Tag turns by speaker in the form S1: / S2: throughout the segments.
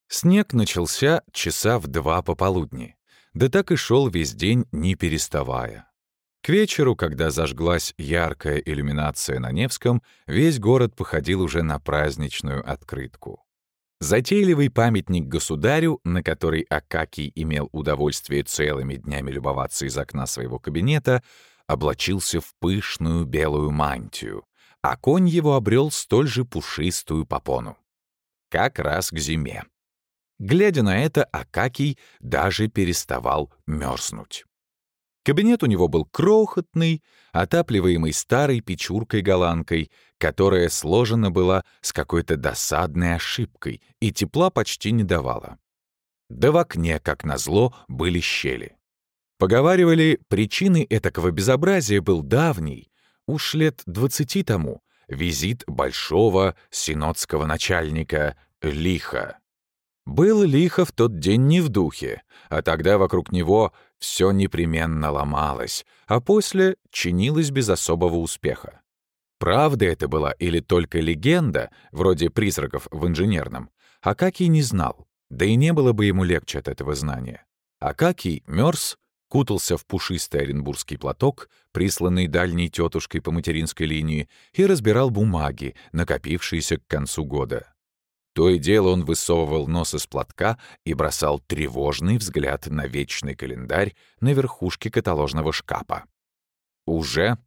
S1: Снег начался часа в 2 пополудни, да так и шел весь день, не переставая. К вечеру, когда зажглась яркая иллюминация на Невском, весь город походил уже на праздничную открытку. Затейливый памятник государю, на который Акакий имел удовольствие целыми днями любоваться из окна своего кабинета, облачился в пышную белую мантию, а конь его обрел столь же пушистую попону. Как раз к зиме. Глядя на это, Акакий даже переставал мерзнуть. Кабинет у него был крохотный, отапливаемый старой печуркой-голландкой, которая сложена была с какой-то досадной ошибкой и тепла почти не давала. Да в окне, как назло, были щели. Поговаривали, причиной этакого безобразия был давний, уж лет 20 тому, визит большого синодского начальника Лиха. Был Лихо в тот день не в духе, а тогда вокруг него все непременно ломалось, а после чинилось без особого успеха. Правда это была или только легенда, вроде призраков в инженерном, Акакий не знал, да и не было бы ему легче от этого знания. Акакий мерз, кутался в пушистый оренбургский платок, присланный дальней тетушкой по материнской линии, и разбирал бумаги, накопившиеся к концу года. То и дело он высовывал нос из платка и бросал тревожный взгляд на вечный календарь на верхушке каталожного шкафа. Уже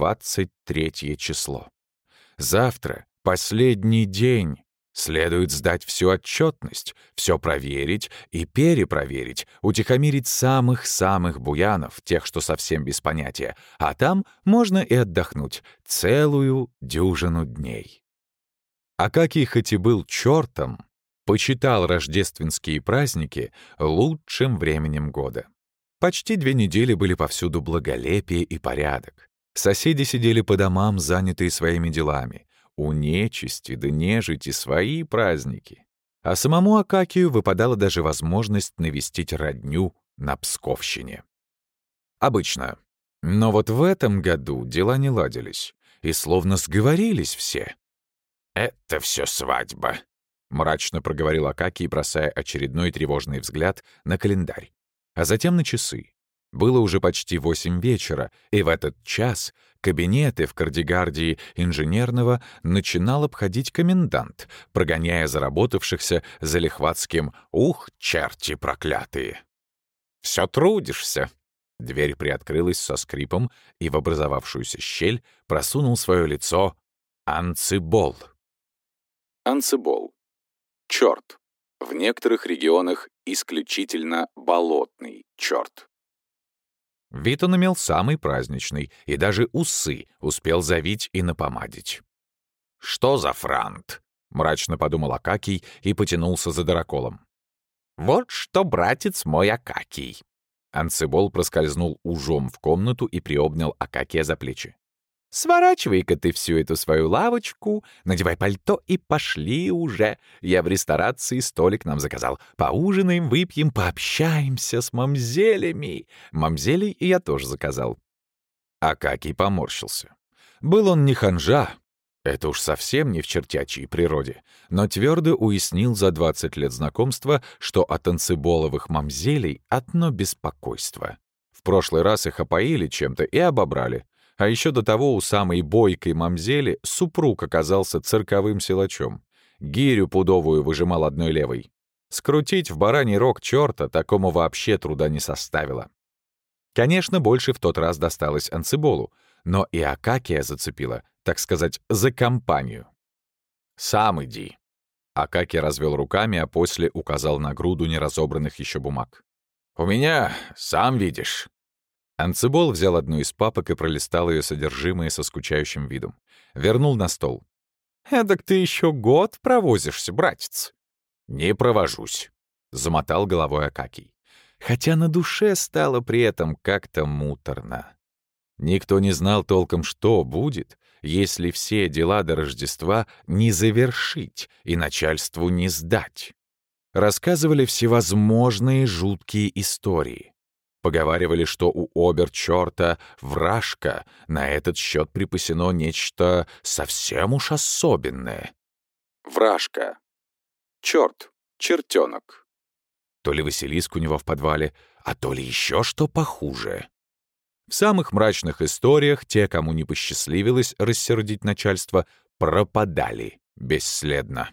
S1: 23 число. Завтра, последний день. Следует сдать всю отчетность, все проверить и перепроверить, утихомирить самых-самых буянов, тех, что совсем без понятия, а там можно и отдохнуть целую дюжину дней. Акакий хоть и был чертом, почитал рождественские праздники лучшим временем года. Почти 2 недели были повсюду благолепие и порядок. Соседи сидели по домам, занятые своими делами. У нечисти да нежити свои праздники. А самому Акакию выпадала даже возможность навестить родню на Псковщине. Обычно. Но вот в этом году дела не ладились, и словно сговорились все. «Это все свадьба», — мрачно проговорил Акакий, бросая очередной тревожный взгляд на календарь, а затем на часы. Было уже почти 8 вечера, и в этот час кабинеты в кардигардии инженерного начинал обходить комендант, прогоняя заработавшихся залихватским «Ух, черти проклятые!» «Все трудишься!» Дверь приоткрылась со скрипом, и в образовавшуюся щель просунул свое лицо Анцибол. Анцибол. Черт. В некоторых регионах исключительно болотный черт. Вид он имел самый праздничный, и даже усы успел завить и напомадить. «Что за франт?» — мрачно подумал Акакий и потянулся за дыроколом. «Вот что, братец мой Акакий!» Анцибол проскользнул ужом в комнату и приобнял Акакия за плечи. «Сворачивай-ка ты всю эту свою лавочку, надевай пальто и пошли уже. Я в ресторации столик нам заказал. Поужинаем, выпьем, пообщаемся с мамзелями». Мамзелей я тоже заказал. Акакий поморщился. Был он не ханжа, это уж совсем не в чертячьей природе, но твердо уяснил за 20 лет знакомства, что от анциболовых мамзелей одно беспокойство. В прошлый раз их опоили чем-то и обобрали. А еще до того у самой бойкой мамзели супруг оказался цирковым силачом. Гирю пудовую выжимал одной левой. Скрутить в бараний рог черта такому вообще труда не составило. Конечно, больше в тот раз досталось Анциболу, но и Акакия зацепило, так сказать, за компанию. «Сам иди». Акакий развел руками, а после указал на груду неразобранных еще бумаг. «У меня, сам видишь». Анцибол взял одну из папок и пролистал ее содержимое со скучающим видом. Вернул на стол. «Эдак ты еще год провозишься, братец?» «Не провожусь», — замотал головой Акакий. Хотя на душе стало при этом как-то муторно. Никто не знал толком, что будет, если все дела до Рождества не завершить и начальству не сдать. Рассказывали всевозможные жуткие истории. Поговаривали, что у обер-чёрта вражка, на этот счет припасено нечто совсем уж особенное. Вражка. Чёрт. чертенок. То ли Василиск у него в подвале, а то ли еще что похуже. В самых мрачных историях те, кому не посчастливилось рассердить начальство, пропадали бесследно.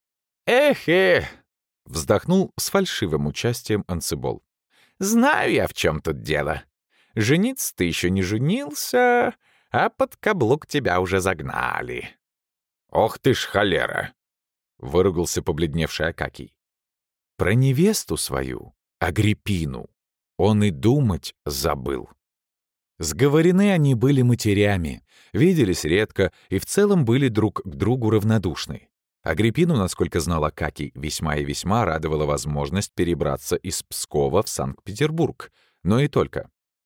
S1: «Эх-эх!» — вздохнул с фальшивым участием Анцибол. «Знаю я, в чем тут дело. Жениться ты еще не женился, а под каблук тебя уже загнали». «Ох ты ж холера!» — выругался побледневший Акакий. Про невесту свою, Агриппину, он и думать забыл. Сговорены они были матерями, виделись редко и в целом были друг к другу равнодушны. Агриппину, насколько знал Акакий, весьма и весьма радовала возможность перебраться из Пскова в Санкт-Петербург, но и только.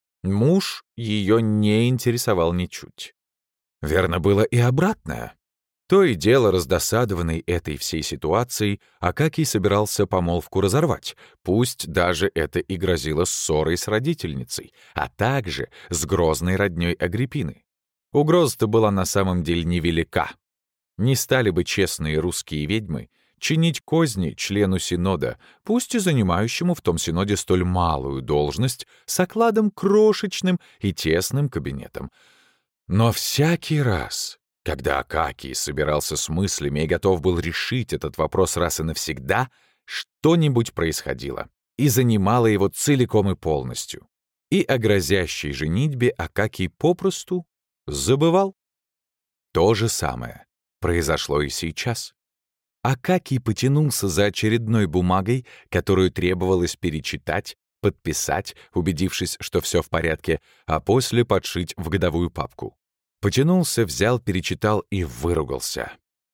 S1: Муж ее не интересовал ничуть. Верно было и обратное. То и дело, раздосадованный этой всей ситуацией, Акакий собирался помолвку разорвать, пусть даже это и грозило ссорой с родительницей, а также с грозной роднёй Агриппины. Угроза-то была на самом деле невелика. Не стали бы честные русские ведьмы чинить козни члену Синода, пусть и занимающему в том Синоде столь малую должность, с окладом крошечным и тесным кабинетом. Но всякий раз, когда Акакий собирался с мыслями и готов был решить этот вопрос раз и навсегда, что-нибудь происходило и занимало его целиком и полностью. И о грозящей женитьбе Акакий попросту забывал. То же самое произошло и сейчас. Акакий потянулся за очередной бумагой, которую требовалось перечитать, подписать, убедившись, что все в порядке, а после подшить в годовую папку. Потянулся, взял, перечитал и выругался.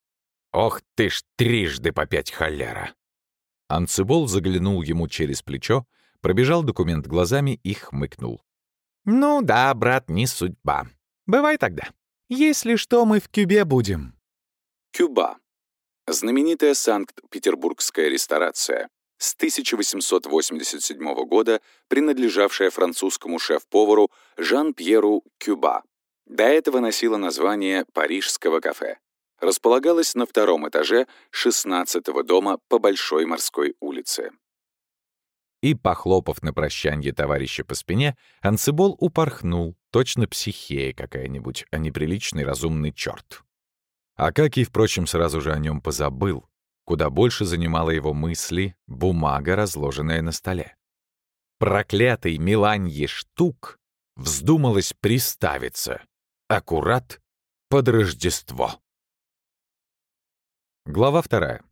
S1: «Ох ты ж трижды по 5 холера!» Анцибол заглянул ему через плечо, пробежал документ глазами и хмыкнул. «Ну да, брат, не судьба. Бывай тогда. Если что, мы в Кюбе будем». Кюба. Знаменитая санкт-петербургская ресторация, с 1887 года принадлежавшая французскому шеф-повару Жан-Пьеру Кюба. До этого носила название парижского кафе. Располагалась на 2-м этаже 16-го дома по Большой морской улице. И, похлопав на прощанье товарища по спине, Анцибол упорхнул, точно психея какая-нибудь, а неприличный разумный черт. Акакий, впрочем, сразу же о нем позабыл. Куда больше занимала его мысли бумага, разложенная на столе. Проклятый Меланье Штук вздумалось приставиться. Аккурат под Рождество. Глава 2.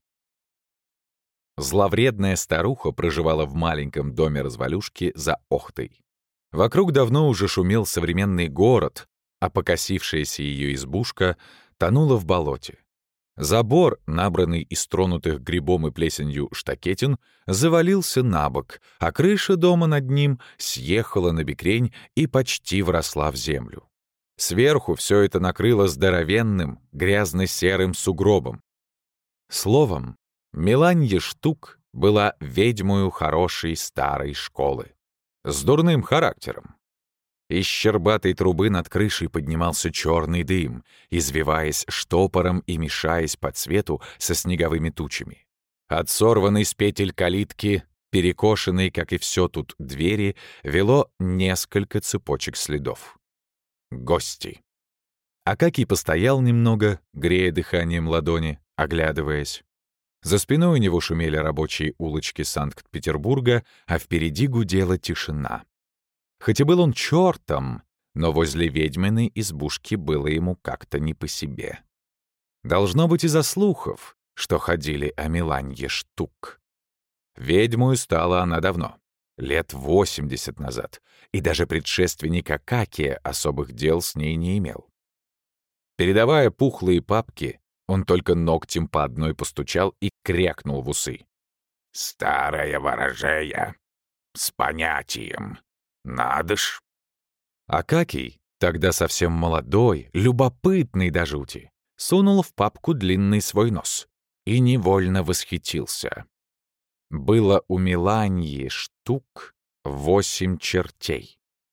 S1: Зловредная старуха проживала в маленьком доме-развалюшке за Охтой. Вокруг давно уже шумел современный город, а покосившаяся ее избушка тонула в болоте. Забор, набранный из тронутых грибом и плесенью штакетин, завалился на бок, а крыша дома над ним съехала на бекрень и почти вросла в землю. Сверху все это накрыло здоровенным, грязно-серым сугробом. Словом, Меланье Штук была ведьмою хорошей старой школы, с дурным характером. Из щербатой трубы над крышей поднимался черный дым, извиваясь штопором и мешаясь по цвету со снеговыми тучами. От сорванной с петель калитки, перекошенной, как и все тут, двери, вело несколько цепочек следов. Гости. Акакий постоял немного, грея дыханием ладони, оглядываясь. За спиной у него шумели рабочие улочки Санкт-Петербурга, а впереди гудела тишина. Хоть и был он чертом, но возле ведьминой избушки было ему как-то не по себе. Должно быть из-за слухов, что ходили о Меланье Штук. Ведьмою стала она давно, лет 80 назад, и даже предшественник Акакия особых дел с ней не имел. Передавая пухлые папки, он только ногтем по одной постучал и крякнул в усы. «Старая ворожея, с понятием. Надо ж!» Акакий, тогда совсем молодой, любопытный до жути, сунул в папку длинный свой нос и невольно восхитился. Было у Меланьи Штук 8 чертей.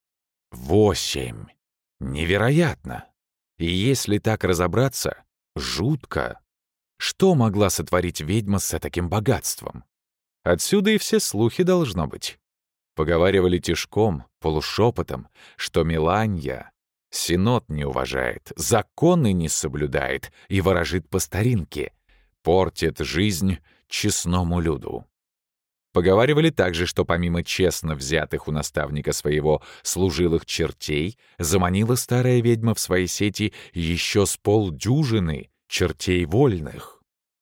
S1: 8! Невероятно! И если так разобраться, жутко. Что могла сотворить ведьма с таким богатством? Отсюда и все слухи должно быть. Поговаривали тишком, полушепотом, что Меланья синод не уважает, законы не соблюдает и ворожит по старинке, портит жизнь честному люду. Поговаривали также, что помимо честно взятых у наставника своего служилых чертей, заманила старая ведьма в свои сети еще с полдюжины чертей вольных.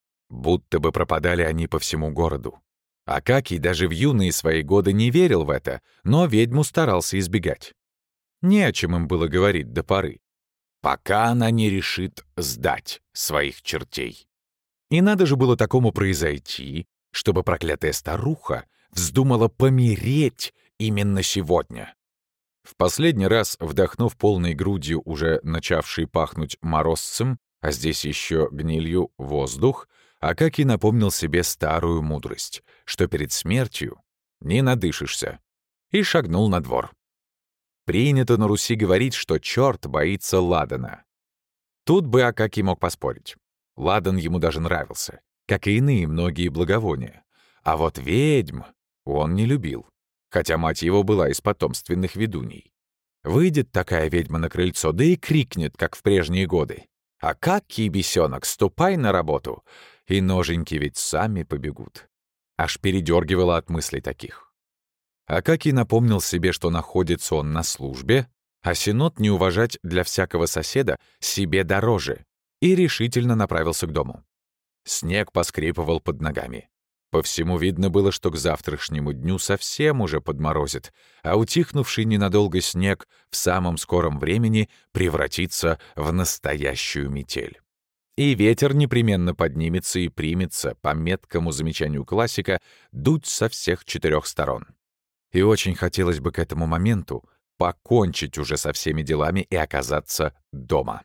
S1: Будто бы пропадали они по всему городу. Акакий даже в юные свои годы не верил в это, но ведьму старался избегать. Не о чем им было говорить до поры, пока она не решит сдать своих чертей. И надо же было такому произойти, чтобы проклятая старуха вздумала помереть именно сегодня. В последний раз, вдохнув полной грудью уже начавший пахнуть морозцем, а здесь еще гнилью воздух, Акакий напомнил себе старую мудрость, что перед смертью не надышишься, и шагнул на двор. Принято на Руси говорить, что черт боится ладана. Тут бы Акакий мог поспорить. Ладан ему даже нравился, как и иные многие благовония. А вот ведьм он не любил, хотя мать его была из потомственных ведуней. Выйдет такая ведьма на крыльцо, да и крикнет, как в прежние годы: «Акакий, бесенок, ступай на работу!» И ноженьки ведь сами побегут. Аж передергивало от мыслей таких. Акакий напомнил себе, что находится он на службе, а синод не уважать для всякого соседа себе дороже, и решительно направился к дому. Снег поскрипывал под ногами. По всему видно было, что к завтрашнему дню совсем уже подморозит, а утихнувший ненадолго снег в самом скором времени превратится в настоящую метель. И ветер непременно поднимется и примется, по меткому замечанию классика, дуть со всех 4 сторон. И очень хотелось бы к этому моменту покончить уже со всеми делами и оказаться дома.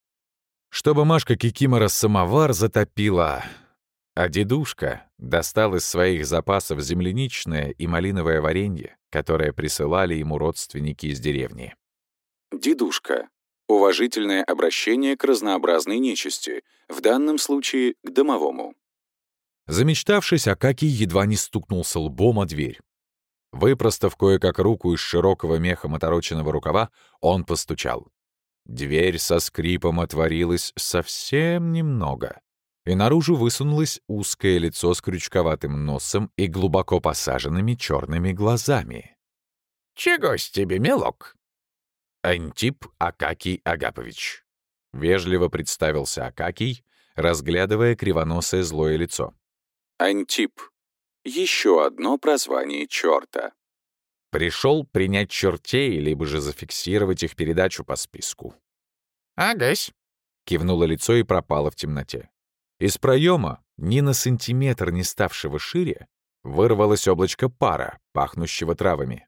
S1: Чтобы Машка Кикимора самовар затопила, а дедушка достал из своих запасов земляничное и малиновое варенье, которое присылали ему родственники из деревни. Дедушка. Уважительное обращение к разнообразной нечисти, в данном случае к домовому. Замечтавшись, Акакий едва не стукнулся лбом о дверь. Выпростав кое-как руку из широкого мехом отороченного рукава, он постучал. Дверь со скрипом отворилась совсем немного, и наружу высунулось узкое лицо с крючковатым носом и глубоко посаженными черными глазами. «Чего с тебе, милок?» «Антип Акакий Агапович», — вежливо представился Акакий, разглядывая кривоносое злое лицо. «Антип. Еще одно прозвание черта. Пришел принять чертей, либо же зафиксировать их передачу по списку». «Агась», — кивнуло лицо и пропало в темноте. Из проема, ни на сантиметр не ставшего шире, вырвалось облачко пара, пахнущего травами.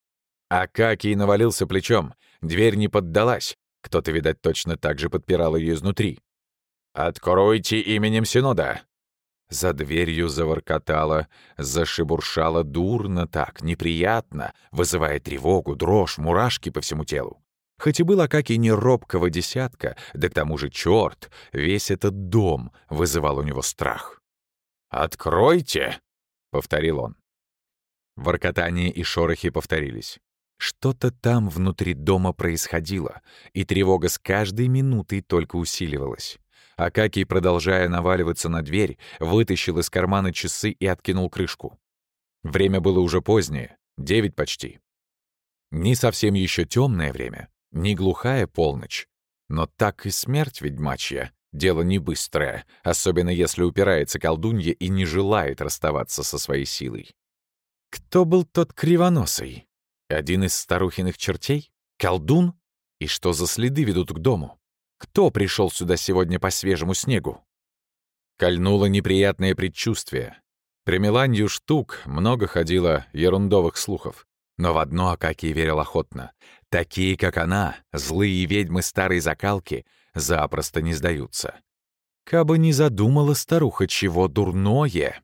S1: Акакий навалился плечом, дверь не поддалась, кто-то, видать, точно так же подпирал ее изнутри. «Откройте именем Синода!» За дверью заворкотало, зашебуршало дурно так, неприятно, вызывая тревогу, дрожь, мурашки по всему телу. Хоть и был Акакий не робкого десятка, да к тому же черт, весь этот дом вызывал у него страх. «Откройте!» — повторил он. Воркотание и шорохи повторились. Что-то там внутри дома происходило, и тревога с каждой минутой только усиливалась. Акакий, продолжая наваливаться на дверь, вытащил из кармана часы и откинул крышку. Время было уже позднее, 9 почти. Не совсем еще темное время, не глухая полночь, но так и смерть ведьмачья — дело не быстрое, особенно если упирается колдунья и не желает расставаться со своей силой. Кто был тот кривоносый? Один из старухиных чертей? Колдун? И что за следы ведут к дому? Кто пришел сюда сегодня по свежему снегу? Кольнуло неприятное предчувствие. При Меланью штук много ходило ерундовых слухов. Но в одно Акакий верил охотно. Такие, как она, злые ведьмы старой закалки, запросто не сдаются. Кабы не задумала старуха чего дурное.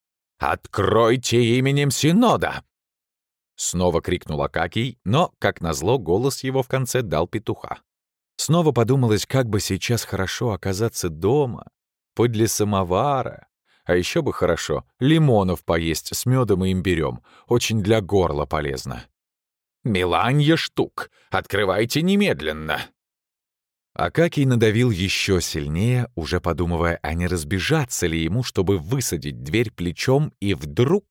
S1: «Откройте именем Синода!» Снова крикнул Акакий, но, как назло, голос его в конце дал петуха. Снова подумалось, как бы сейчас хорошо оказаться дома, подле самовара. А еще бы хорошо лимонов поесть с медом и имбирем. Очень для горла полезно. «Меланья штук! Открывайте немедленно!» Акакий надавил еще сильнее, уже подумывая, а не разбежаться ли ему, чтобы высадить дверь плечом, и вдруг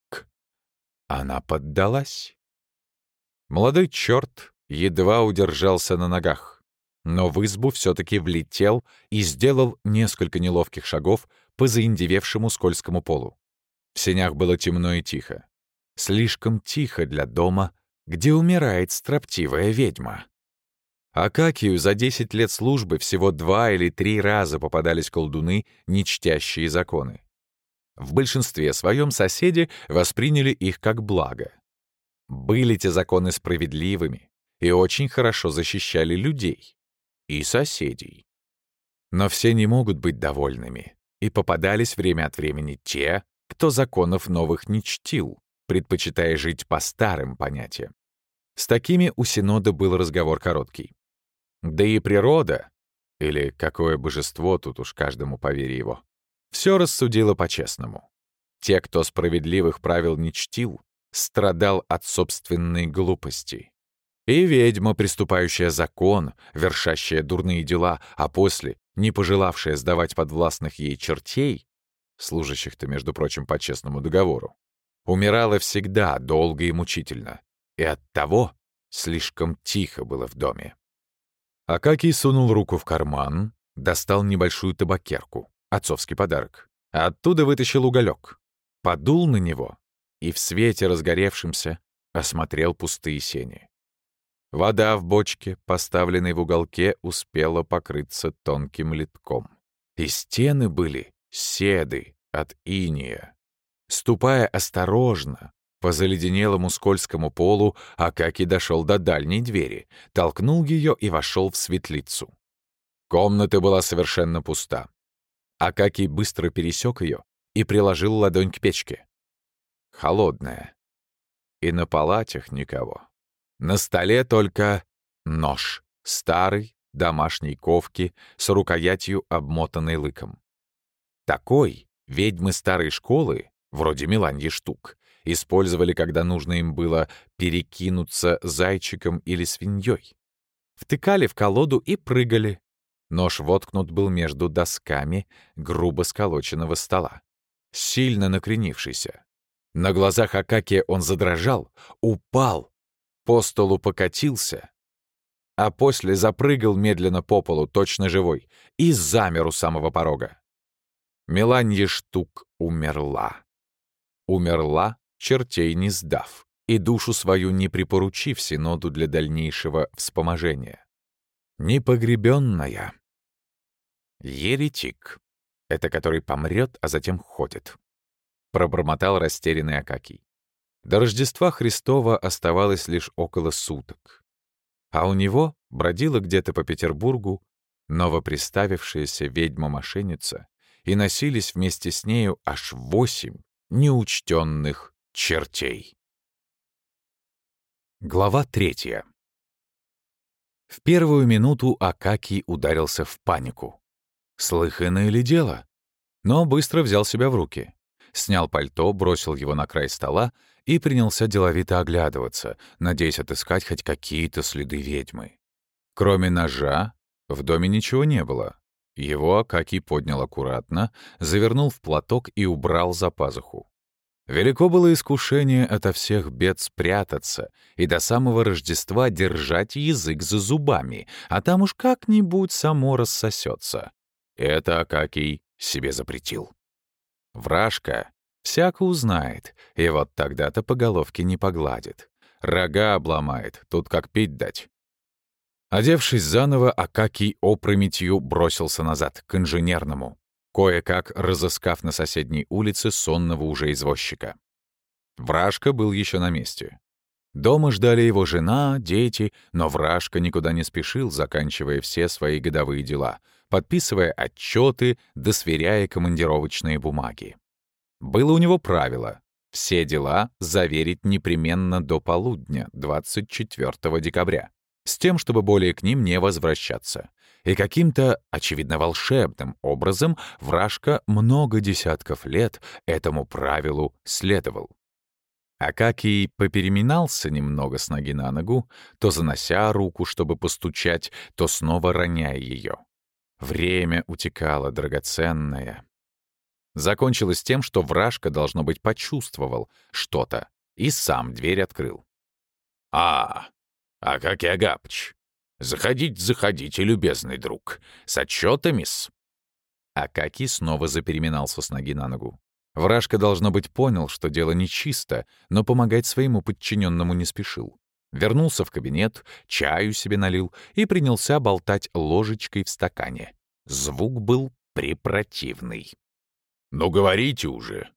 S1: она поддалась. Молодой черт едва удержался на ногах, но в избу все-таки влетел и сделал несколько неловких шагов по заиндевевшему скользкому полу. В сенях было темно и тихо. Слишком тихо для дома, где умирает строптивая ведьма. Акакию за 10 лет службы всего 2 или 3 раза попадались колдуны, не чтящие законы. В большинстве своем соседи восприняли их как благо. Были те законы справедливыми и очень хорошо защищали людей и соседей. Но все не могут быть довольными, и попадались время от времени те, кто законов новых не чтил, предпочитая жить по старым понятиям. С такими у Синода был разговор короткий. Да и природа, или какое божество, тут уж каждому по вере его, все рассудило по-честному. Те, кто справедливых правил не чтил, страдал от собственной глупости. И ведьма, приступающая закон, вершащая дурные дела, а после, не пожелавшая сдавать подвластных ей чертей, служащих-то, между прочим, по честному договору, умирала всегда долго и мучительно, и оттого слишком тихо было в доме. Акакий сунул руку в карман, достал небольшую табакерку, отцовский подарок, а оттуда вытащил уголек, подул на него и в свете разгоревшемся осмотрел пустые сени. Вода в бочке, поставленной в уголке, успела покрыться тонким литком. И стены были седы от иния. Ступая осторожно по заледенелому скользкому полу, Акакий дошел до дальней двери, толкнул ее и вошел в светлицу. Комната была совершенно пуста. Акакий быстро пересек ее и приложил ладонь к печке. Холодная. И на палатях никого. На столе только нож, старый, домашней ковки, с рукоятью, обмотанной лыком. Такой ведьмы старой школы, вроде Меланьи штук, использовали, когда нужно им было перекинуться зайчиком или свиньей. Втыкали в колоду и прыгали. Нож воткнут был между досками грубо сколоченного стола, сильно накренившийся. На глазах Акакия он задрожал, упал, по столу покатился, а после запрыгал медленно по полу, точно живой, и замер у самого порога. Меланья штук умерла. Умерла, чертей не сдав, и душу свою не припоручив Синоду для дальнейшего вспоможения. Непогребенная. Еретик. Это который помрет, а затем ходит. Пробормотал растерянный Акакий. До Рождества Христова оставалось лишь около суток. А у него бродила где-то по Петербургу новоприставившаяся ведьма-мошенница, и носились вместе с нею аж 8 неучтенных чертей. Глава 3. В первую минуту Акакий ударился в панику. Слыханное ли дело? Но быстро взял себя в руки. Снял пальто, бросил его на край стола и принялся деловито оглядываться, надеясь отыскать хоть какие-то следы ведьмы. Кроме ножа, в доме ничего не было. Его Акакий поднял аккуратно, завернул в платок и убрал за пазуху. Велико было искушение ото всех бед спрятаться и до самого Рождества держать язык за зубами, а там уж как-нибудь само рассосется. Это Акакий себе запретил. Вражка всяко узнает, и вот тогда-то по головке не погладит. Рога обломает, тут как пить дать. Одевшись заново, Акакий опрометью бросился назад, к инженерному, кое-как разыскав на соседней улице сонного уже извозчика. Вражка был еще на месте. Дома ждали его жена, дети, но Вражка никуда не спешил, заканчивая все свои годовые дела, подписывая отчеты, да сверяя командировочные бумаги. Было у него правило — все дела заверить непременно до полудня, 24 декабря. с тем, чтобы более к ним не возвращаться. И каким-то, очевидно, волшебным образом Вражка много десятков лет этому правилу следовал. Акакий попереминался немного с ноги на ногу, то занося руку, чтобы постучать, то снова роняя ее. Время утекало драгоценное. Закончилось тем, что Вражка, должно быть, почувствовал что-то и сам дверь открыл. Акакий Агапыч, заходите, любезный друг. С отчетами-с». Акакий снова запереминался с ноги на ногу. Вражка, должно быть, понял, что дело нечисто, но помогать своему подчиненному не спешил. Вернулся в кабинет, чаю себе налил и принялся болтать ложечкой в стакане. Звук был препротивный. «Ну, говорите уже!»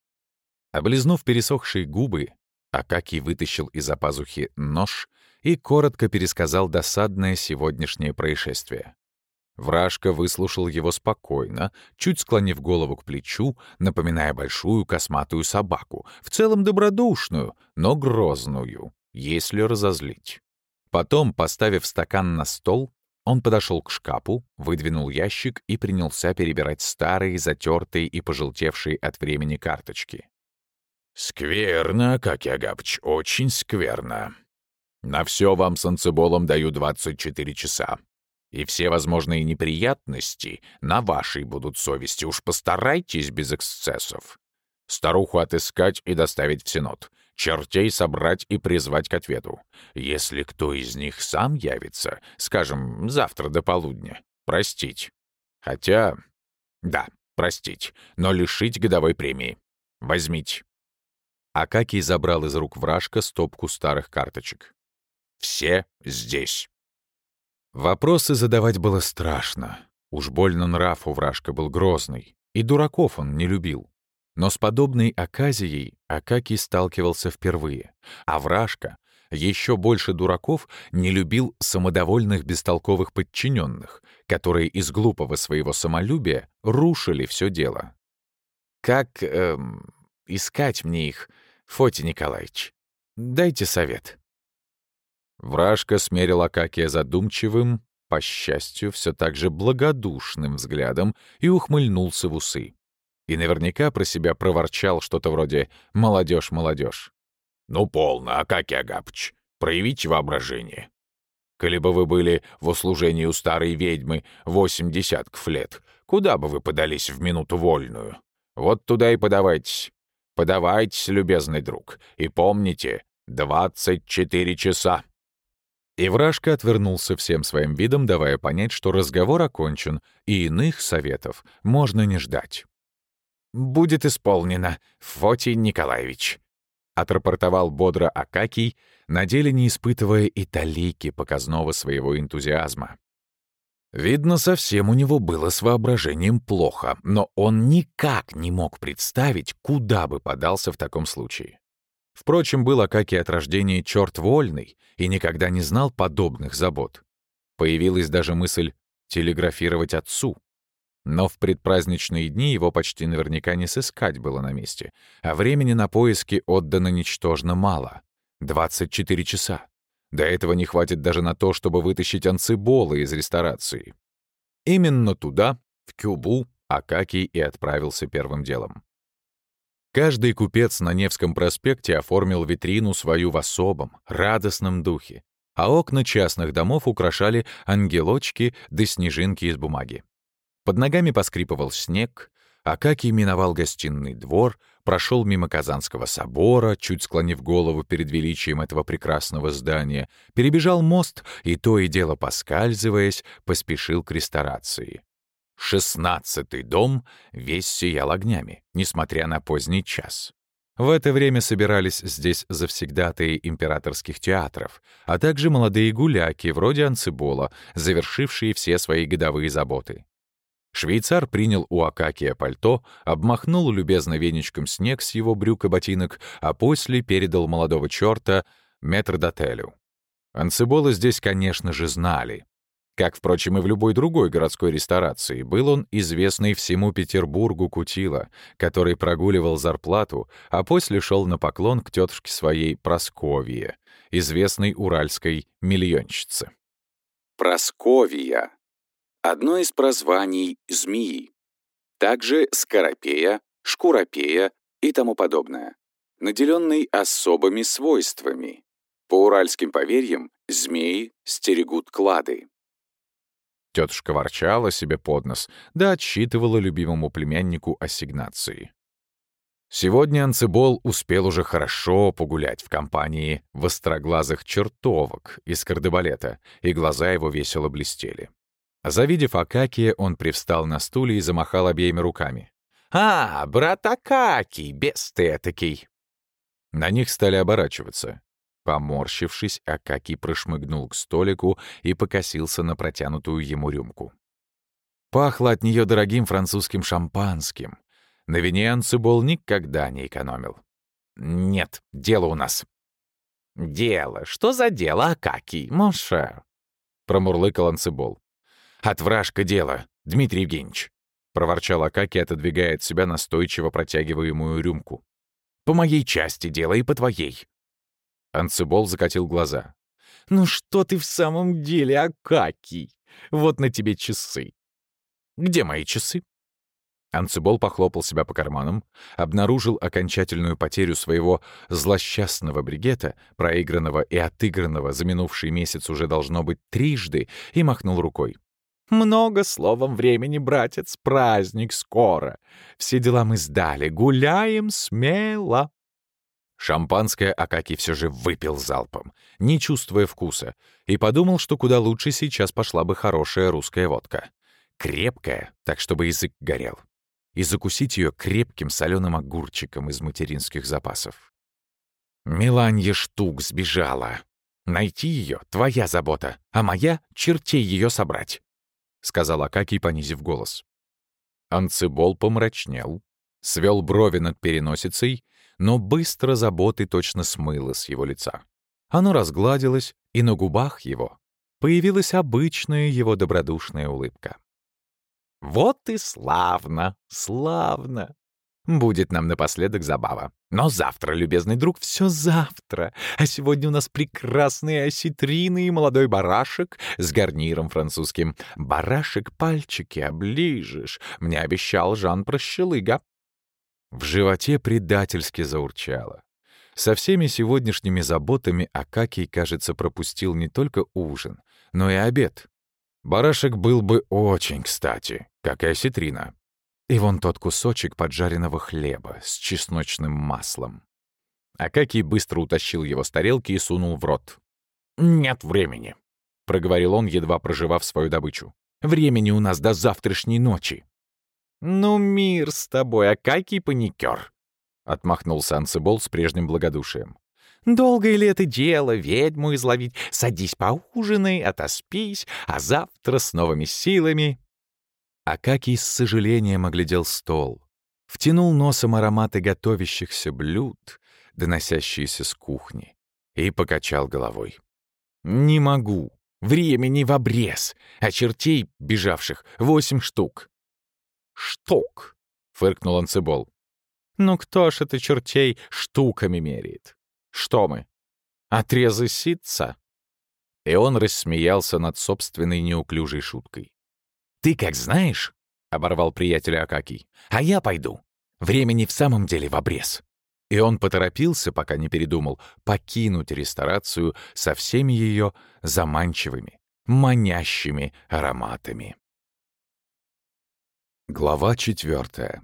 S1: Облизнув пересохшие губы, Акакий вытащил из-за пазухи нож и коротко пересказал досадное сегодняшнее происшествие. Вражка выслушал его спокойно, чуть склонив голову к плечу, напоминая большую косматую собаку, в целом добродушную, но грозную, если разозлить. Потом, поставив стакан на стол, он подошел к шкафу, выдвинул ящик и принялся перебирать старые, затертые и пожелтевшие от времени карточки. «Скверно, Акакий Агапыч, очень скверно. На все вам с Анциболом даю 24 часа. И все возможные неприятности на вашей будут совести. Уж постарайтесь без эксцессов. Старуху отыскать и доставить в Синод. Чертей собрать и призвать к ответу. Если кто из них сам явится, скажем, завтра до полудня, простить. Хотя, да, простить, но лишить годовой премии. Возьмите». Акакий забрал из рук Вражка стопку старых карточек. «Все здесь». Вопросы задавать было страшно. Уж больно нрав у Вражка был грозный, и дураков он не любил. Но с подобной оказией Акакий сталкивался впервые, а Вражка, еще больше дураков, не любил самодовольных бестолковых подчиненных, которые из глупого своего самолюбия рушили все дело. «Как искать мне их, Фотий Николаевич? Дайте совет». Вражка смерил Акакия задумчивым, по счастью, все так же благодушным взглядом и ухмыльнулся в усы. И наверняка про себя проворчал что-то вроде «молодежь, молодежь». «Ну, полно, Акакий Агапыч, проявите воображение. Коли бы вы были в услужении у старой ведьмы 8 десятков лет, куда бы вы подались в минуту вольную? Вот туда и подавайтесь. Подавайтесь, любезный друг, и помните, 24 часа». И Вражка отвернулся всем своим видом, давая понять, что разговор окончен, и иных советов можно не ждать. «Будет исполнено, Фотий Николаевич», — отрапортовал бодро Акакий, на деле не испытывая и талики показного своего энтузиазма. Видно, совсем у него было с воображением плохо, но он никак не мог представить, куда бы подался в таком случае. Впрочем, был Акакий от рождения черт вольный и никогда не знал подобных забот. Появилась даже мысль телеграфировать отцу. Но в предпраздничные дни его почти наверняка не сыскать было на месте, а времени на поиски отдано ничтожно мало — 24 часа. До этого не хватит даже на то, чтобы вытащить Анцибола из ресторации. Именно туда, в Кюбу, Акакий и отправился первым делом. Каждый купец на Невском проспекте оформил витрину свою в особом, радостном духе, а окна частных домов украшали ангелочки да снежинки из бумаги. Под ногами поскрипывал снег, Акакий миновал гостиный двор, прошел мимо Казанского собора, чуть склонив голову перед величием этого прекрасного здания, перебежал мост и, то и дело поскальзываясь, поспешил к ресторации. 16-й дом весь сиял огнями, несмотря на поздний час. В это время собирались здесь завсегдатаи императорских театров, а также молодые гуляки, вроде Анцибола, завершившие все свои годовые заботы. Швейцар принял у Акакия пальто, обмахнул любезно веничком снег с его брюк и ботинок, а после передал молодого черта метрдотелю. Анцибола здесь, конечно же, знали. Как, впрочем, и в любой другой городской ресторации, был он известный всему Петербургу кутила, который прогуливал зарплату, а после шел на поклон к тетушке своей Прасковье, известной уральской миллионщице. Прасковья — одно из прозваний змеи. Также скоропея, шкуропея и тому подобное, наделенный особыми свойствами. По уральским поверьям, змеи стерегут клады. Тетушка ворчала себе под нос, да отсчитывала любимому племяннику ассигнации. Сегодня Анцибол успел уже хорошо погулять в компании востроглазых чертовок из кардебалета, и глаза его весело блестели. Завидев Акакия, он привстал на стуле и замахал обеими руками. «А, брат Акакий, бес ты этакий!» На них стали оборачиваться. Поморщившись, Акакий прошмыгнул к столику и покосился на протянутую ему рюмку. Пахло от нее дорогим французским шампанским. На вине Анцибол никогда не экономил. «Нет, дело у нас». «Дело? Что за дело, Акакий, моншер?» — промурлыкал Анцибол. «От вражка дело, Дмитрий Евгеньевич», — проворчал Акакий, отодвигая от себя настойчиво протягиваемую рюмку. «По моей части дело и по твоей». Анцибол закатил глаза. «Ну что ты в самом деле, Акакий? Вот на тебе часы». «Где мои часы?» Анцибол похлопал себя по карманам, обнаружил окончательную потерю своего злосчастного бригета, проигранного и отыгранного за минувший месяц уже должно быть трижды, и махнул рукой. «Много словом времени, братец, праздник скоро. Все дела мы сдали, гуляем смело». Шампанское Акакий все же выпил залпом, не чувствуя вкуса, и подумал, что куда лучше сейчас пошла бы хорошая русская водка. Крепкая, так чтобы язык горел. И закусить ее крепким соленым огурчиком из материнских запасов. Меланья Штук сбежала. Найти ее — твоя забота, а моя — чертей ее собрать, — сказал Акакий, понизив голос. Анцибол помрачнел, свел брови над переносицей, но быстро заботы точно смыло с его лица. Оно разгладилось, и на губах его появилась обычная его добродушная улыбка. «Вот и славно, славно! Будет нам напоследок забава. Но завтра, любезный друг, все завтра. А сегодня у нас прекрасные осетрины и молодой барашек с гарниром французским. Барашек пальчики оближешь, мне обещал Жан Прощелыга». В животе предательски заурчало. Со всеми сегодняшними заботами Акакий, кажется, пропустил не только ужин, но и обед. Барашек был бы очень кстати, как и осетрина. И вон тот кусочек поджаренного хлеба с чесночным маслом. Акакий быстро утащил его с тарелки и сунул в рот. «Нет времени», — проговорил он, едва прожевав свою добычу. «Времени у нас до завтрашней ночи». «Ну, мир с тобой, Акакий паникер», — отмахнулся Анцибол с прежним благодушием. «Долгое ли это дело ведьму изловить? Садись поужинай, отоспись, а завтра с новыми силами». Акакий с сожалением оглядел стол, втянул носом ароматы готовящихся блюд, доносящиеся с кухни, и покачал головой. «Не могу. Времени в обрез, а чертей, бежавших, 8 штук». «Штук?» — фыркнул Анцибол. «Ну кто ж это чертей штуками меряет? Что мы, отрезы ситца?» И он рассмеялся над собственной неуклюжей шуткой. «Ты как знаешь?» — оборвал приятеля Акакий. «А я пойду. Времени в самом деле в обрез». И он поторопился, пока не передумал, покинуть ресторацию со всеми ее заманчивыми, манящими ароматами. Глава 4.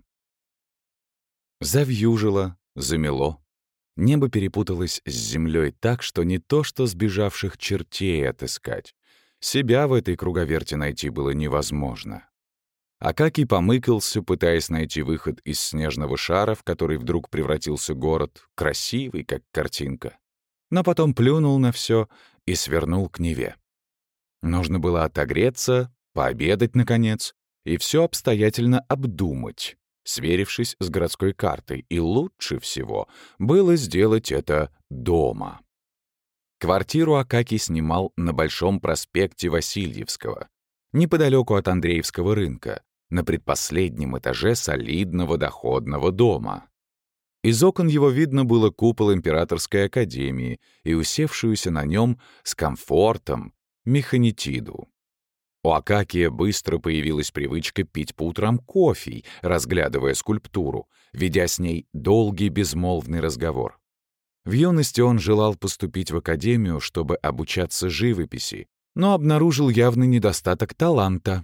S1: Завьюжило, замело. Небо перепуталось с землей так, что не то что сбежавших чертей отыскать. Себя в этой круговерти найти было невозможно. Акакий помыкался, пытаясь найти выход из снежного шара, в который вдруг превратился город, красивый, как картинка. Но потом плюнул на все и свернул к Неве. Нужно было отогреться, пообедать, наконец, и все обстоятельно обдумать, сверившись с городской картой, и лучше всего было сделать это дома. Квартиру Акакий снимал на Большом проспекте Васильевского, неподалеку от Андреевского рынка, на предпоследнем этаже солидного доходного дома. Из окон его видно было купол Императорской академии и усевшуюся на нем с комфортом механитиду. У Акакия быстро появилась привычка пить по утрам кофе, разглядывая скульптуру, ведя с ней долгий безмолвный разговор. В юности он желал поступить в академию, чтобы обучаться живописи, но обнаружил явный недостаток таланта.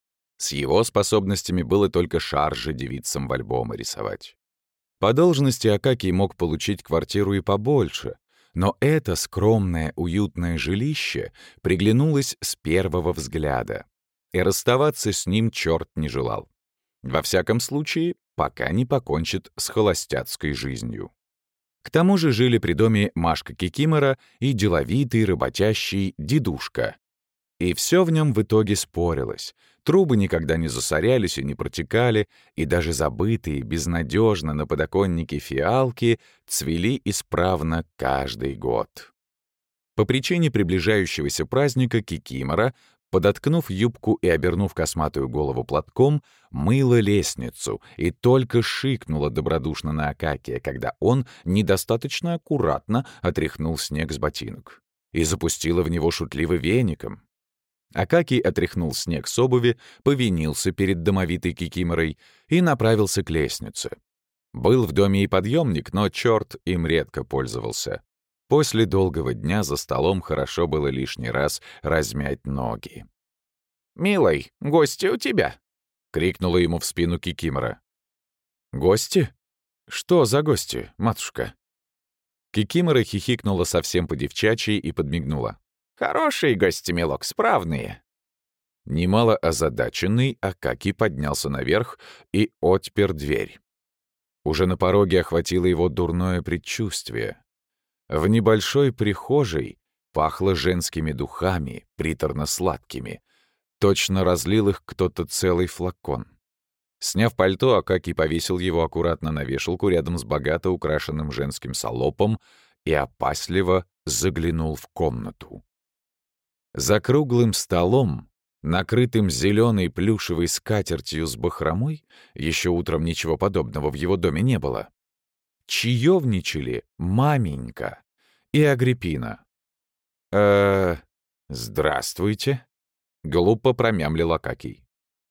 S1: С его способностями было только шаржи девицам в альбомы рисовать. По должности Акакий мог получить квартиру и побольше, но это скромное, уютное жилище приглянулось с первого взгляда, и расставаться с ним черт не желал. Во всяком случае, пока не покончит с холостяцкой жизнью. К тому же жили при доме Машка Кикимора и деловитый, работящий дедушка. И все в нем в итоге спорилось. Трубы никогда не засорялись и не протекали, и даже забытые безнадежно на подоконнике фиалки цвели исправно каждый год. По причине приближающегося праздника Кикимора, подоткнув юбку и обернув косматую голову платком, мыла лестницу и только шикнула добродушно на Акакия, когда он недостаточно аккуратно отряхнул снег с ботинок, и запустила в него шутливо веником. Акакий отряхнул снег с обуви, повинился перед домовитой Кикиморой и направился к лестнице. Был в доме и подъемник, но черт им редко пользовался. После долгого дня за столом хорошо было лишний раз размять ноги. «Милый, гости у тебя!» — крикнула ему в спину Кикимора. «Гости? Что за гости, матушка?» Кикимора хихикнула совсем по-девчачьи и подмигнула. «Хорошие гости, милок, справные». Немало озадаченный, Акакий поднялся наверх и отпер дверь. Уже на пороге охватило его дурное предчувствие. В небольшой прихожей пахло женскими духами, приторно-сладкими. Точно разлил их кто-то целый флакон. Сняв пальто, Акакий повесил его аккуратно на вешалку рядом с богато украшенным женским салопом и опасливо заглянул в комнату. За круглым столом, накрытым зеленой плюшевой скатертью с бахромой, еще утром ничего подобного в его доме не было, чаевничали маменька и Агриппина. «Здравствуйте», — глупо промямлил Акакий.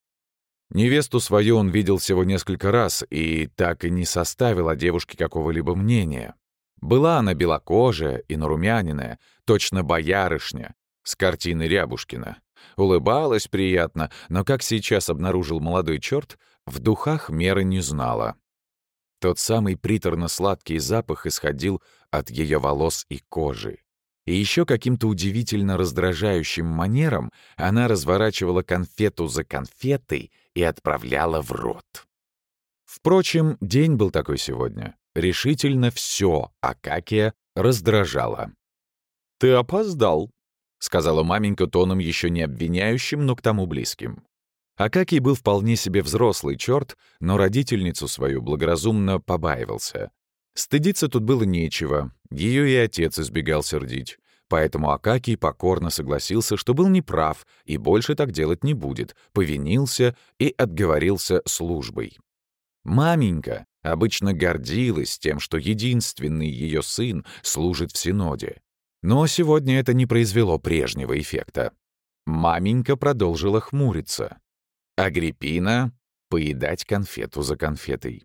S1: Невесту свою он видел всего несколько раз и так и не составил о девушке какого-либо мнения. Была она белокожая и нарумяненная, точно боярышня, с картины Рябушкина. Улыбалась приятно, но, как сейчас обнаружил молодой черт, в духах меры не знала. Тот самый приторно-сладкий запах исходил от ее волос и кожи. И еще каким-то удивительно раздражающим манером она разворачивала конфету за конфетой и отправляла в рот. Впрочем, день был такой сегодня. Решительно все Акакия раздражало. «Ты опоздал», — сказала маменька тоном еще не обвиняющим, но к тому близким. Акакий был вполне себе взрослый черт, но родительницу свою благоразумно побаивался. Стыдиться тут было нечего, ее и отец избегал сердить, поэтому Акакий покорно согласился, что был неправ и больше так делать не будет, повинился и отговорился службой. Маменька обычно гордилась тем, что единственный ее сын служит в Синоде. Но сегодня это не произвело прежнего эффекта. Маменька продолжила хмуриться. Агриппина — поедать конфету за конфетой.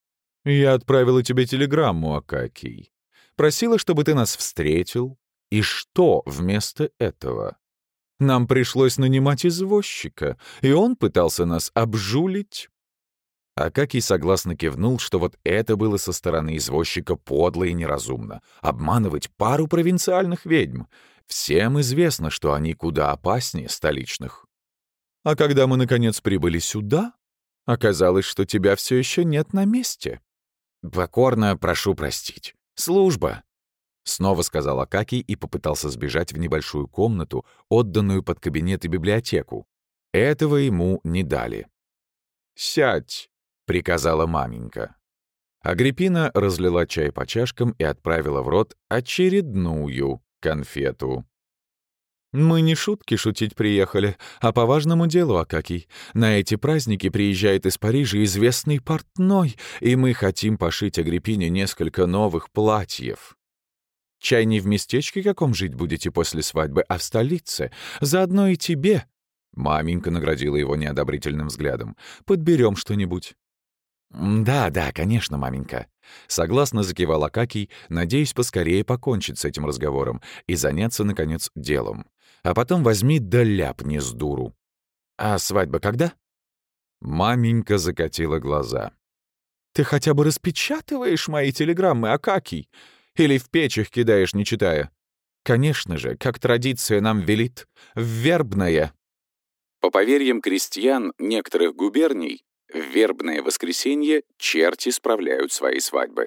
S1: «Я отправила тебе телеграмму, Акакий. Просила, чтобы ты нас встретил. И что вместо этого? Нам пришлось нанимать извозчика, и он пытался нас обжулить». Акакий согласно кивнул, что вот это было со стороны извозчика подло и неразумно — обманывать пару провинциальных ведьм. Всем известно, что они куда опаснее столичных. А когда мы, наконец, прибыли сюда, оказалось, что тебя все еще нет на месте. «Покорно прошу простить. Служба», — снова сказал Акакий и попытался сбежать в небольшую комнату, отданную под кабинет и библиотеку. Этого ему не дали. «Сядь», — приказала маменька. Агриппина разлила чай по чашкам и отправила в рот очередную конфету.
S2: «Мы не шутки шутить приехали, а по важному делу, Акакий. На эти праздники приезжает из Парижа известный портной, и мы хотим пошить Агриппине несколько новых платьев. Чай не в местечке каком жить будете после свадьбы, а в столице. Заодно и тебе». Маменька наградила его неодобрительным взглядом. «Подберем что-нибудь». «Да, конечно, маменька», — согласно закивал Акакий, надеясь поскорее покончить с этим разговором и заняться, наконец, делом. А потом возьми да ляпни с дуру. «А свадьба когда?» Маменька закатила глаза. «Ты хотя бы распечатываешь мои телеграммы, Акакий? Или в печь их кидаешь, не читая? Конечно же, как традиция нам велит, в вербное».
S1: По поверьям крестьян некоторых губерний, в вербное воскресенье черти справляют свои свадьбы.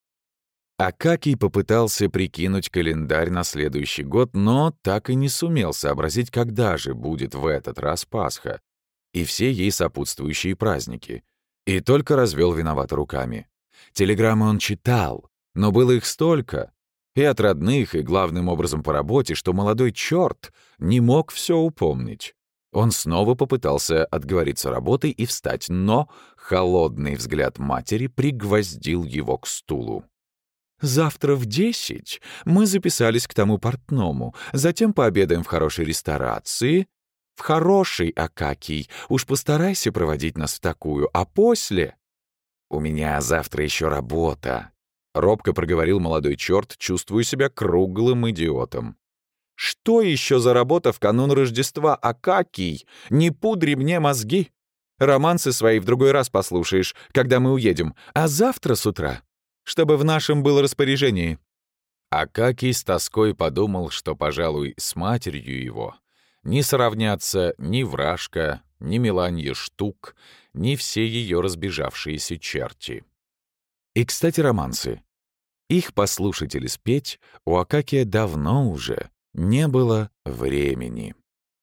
S1: Акакий попытался прикинуть календарь на следующий год, но так и не сумел сообразить, когда же будет в этот раз Пасха и все ей сопутствующие праздники, и только развел виновато руками. Телеграммы он читал, но было их столько, и от родных, и главным образом по работе, что молодой черт не мог все упомнить. Он снова попытался отговориться работой и встать, но холодный взгляд матери пригвоздил его к стулу. «Завтра в 10 мы записались к тому портному, затем пообедаем в хорошей ресторации. В хорошей, Акакий, уж постарайся проводить нас в такую, а после...» «У меня завтра еще работа», — робко проговорил молодой черт, чувствуя себя круглым идиотом. «Что еще за работа в канун Рождества, Акакий? Не пудри мне мозги. Романсы свои в другой раз послушаешь, когда мы уедем, а завтра с утра, чтобы в нашем было распоряжении». Акакий с тоской подумал, что, пожалуй, с матерью его не сравнятся ни Вражка, ни Меланья Штук, ни все ее разбежавшиеся черти. И, кстати, романсы. Их послушать или спеть у Акакия давно уже не было времени.